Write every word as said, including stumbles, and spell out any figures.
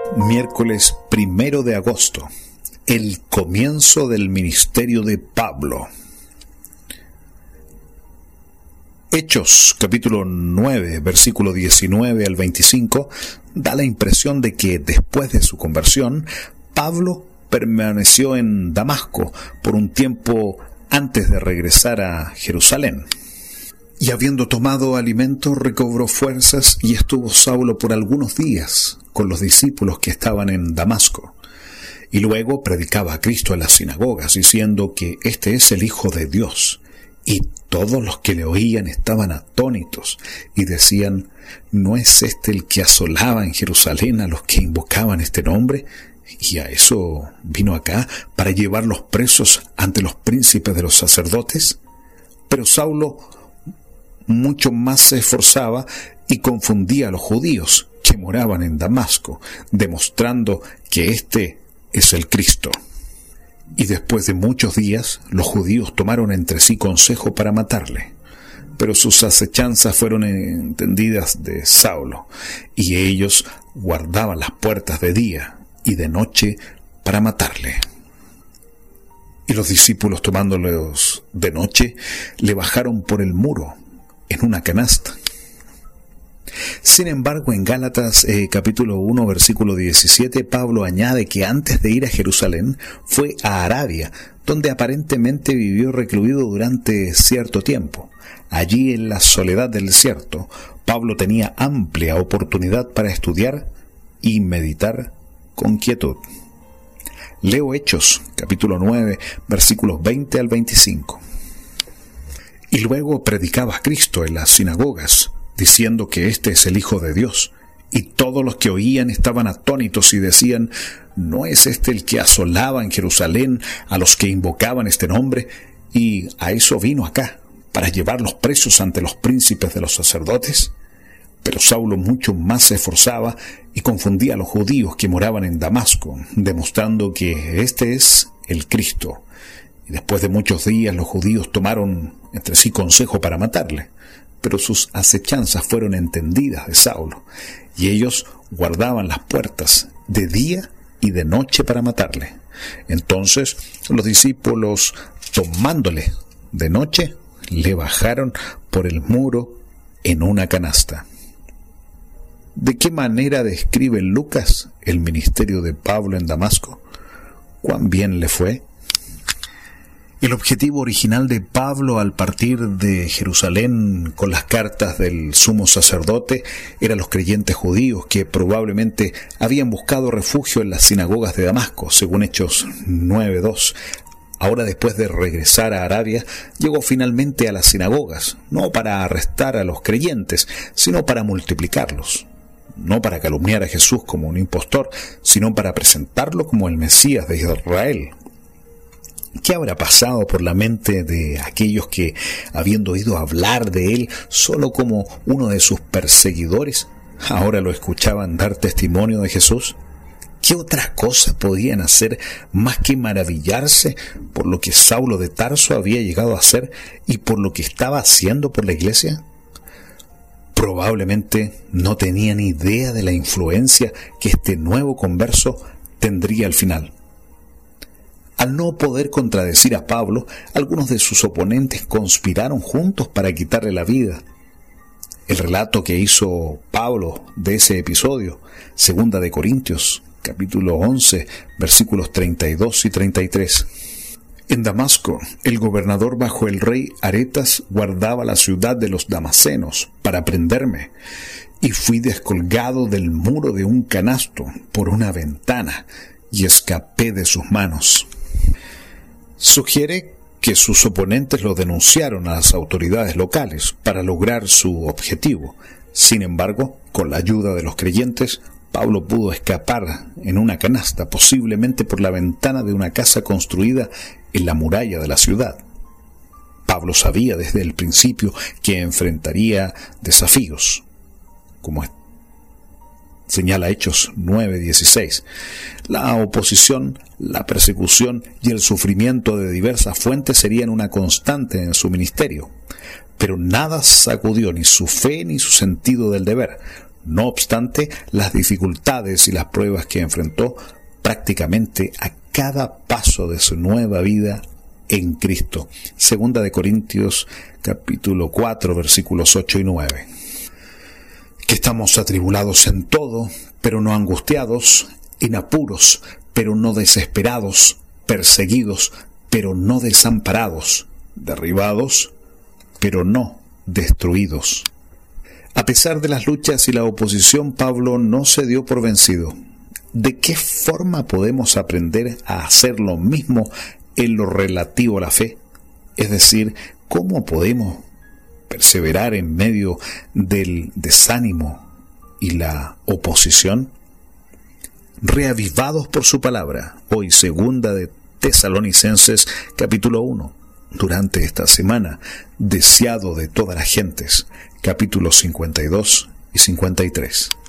Miércoles primero de agosto, el comienzo del ministerio de Pablo. Hechos, capítulo nueve, versículo diecinueve al veinticinco, da la impresión de que después de su conversión, Pablo permaneció en Damasco por un tiempo antes de regresar a Jerusalén. Y habiendo tomado alimento, recobró fuerzas y estuvo Saulo por algunos días con los discípulos que estaban en Damasco. Y luego predicaba a Cristo en las sinagogas, diciendo que este es el Hijo de Dios. Y todos los que le oían estaban atónitos y decían, ¿no es este el que asolaba en Jerusalén a los que invocaban este nombre? Y a eso vino acá, para llevar los presos ante los príncipes de los sacerdotes. Pero Saulo mucho más se esforzaba y confundía a los judíos que moraban en Damasco, demostrando que éste es el Cristo. Y después de muchos días, los judíos tomaron entre sí consejo para matarle. Pero sus acechanzas fueron entendidas de Saulo, y ellos guardaban las puertas de día y de noche para matarle. Y los discípulos, tomándolos de noche, le bajaron por el muro en una canasta. Sin embargo, en Gálatas eh, capítulo uno, versículo diecisiete, Pablo añade que antes de ir a Jerusalén fue a Arabia, donde aparentemente vivió recluido durante cierto tiempo. Allí, en la soledad del desierto, Pablo tenía amplia oportunidad para estudiar y meditar con quietud. Leo Hechos capítulo nueve, versículos veinte al veinticinco. Y luego predicaba a Cristo en las sinagogas, diciendo que este es el Hijo de Dios. Y todos los que oían estaban atónitos y decían, ¿no es este el que asolaba en Jerusalén a los que invocaban este nombre? Y a eso vino acá, para llevar los presos ante los príncipes de los sacerdotes. Pero Saulo mucho más se esforzaba y confundía a los judíos que moraban en Damasco, demostrando que este es el Cristo. Y después de muchos días los judíos tomaron entre sí consejo para matarle. Pero sus acechanzas fueron entendidas de Saulo, y ellos guardaban las puertas de día y de noche para matarle. Entonces los discípulos, tomándole de noche, le bajaron por el muro en una canasta. ¿De qué manera describe Lucas el ministerio de Pablo en Damasco? ¿Cuán bien le fue? El objetivo original de Pablo al partir de Jerusalén con las cartas del sumo sacerdote eran los creyentes judíos que probablemente habían buscado refugio en las sinagogas de Damasco, según Hechos nueve dos. Ahora, después de regresar a Arabia, llegó finalmente a las sinagogas, no para arrestar a los creyentes, sino para multiplicarlos. No para calumniar a Jesús como un impostor, sino para presentarlo como el Mesías de Israel. ¿Qué habrá pasado por la mente de aquellos que, habiendo oído hablar de él solo como uno de sus perseguidores, ahora lo escuchaban dar testimonio de Jesús? ¿Qué otra cosa podían hacer más que maravillarse por lo que Saulo de Tarso había llegado a hacer y por lo que estaba haciendo por la iglesia? Probablemente no tenían idea de la influencia que este nuevo converso tendría al final. Al no poder contradecir a Pablo, algunos de sus oponentes conspiraron juntos para quitarle la vida. El relato que hizo Pablo de ese episodio, segunda de Corintios, capítulo once, versículos treinta y dos y treinta y tres. En Damasco, el gobernador bajo el rey Aretas guardaba la ciudad de los damasenos para prenderme, y fui descolgado del muro de un canasto por una ventana y escapé de sus manos. Sugiere que sus oponentes lo denunciaron a las autoridades locales para lograr su objetivo. Sin embargo, con la ayuda de los creyentes, Pablo pudo escapar en una canasta, posiblemente por la ventana de una casa construida en la muralla de la ciudad. Pablo sabía desde el principio que enfrentaría desafíos, como señala Hechos nueve dieciséis. La oposición, la persecución y el sufrimiento de diversas fuentes serían una constante en su ministerio. Pero nada sacudió ni su fe ni su sentido del deber. No obstante, las dificultades y las pruebas que enfrentó prácticamente a cada paso de su nueva vida en Cristo. Segunda de Corintios capítulo cuatro versículos ocho y nueve. Que estamos atribulados en todo, pero no angustiados, en apuros, pero no desesperados, perseguidos, pero no desamparados, derribados, pero no destruidos. A pesar de las luchas y la oposición, Pablo no se dio por vencido. ¿De qué forma podemos aprender a hacer lo mismo en lo relativo a la fe? Es decir, ¿cómo podemos perseverar en medio del desánimo y la oposición? Reavivados por su palabra, hoy segunda de Tesalonicenses capítulo uno. Durante esta semana, deseado de todas las gentes, capítulos cincuenta y dos y cincuenta y tres.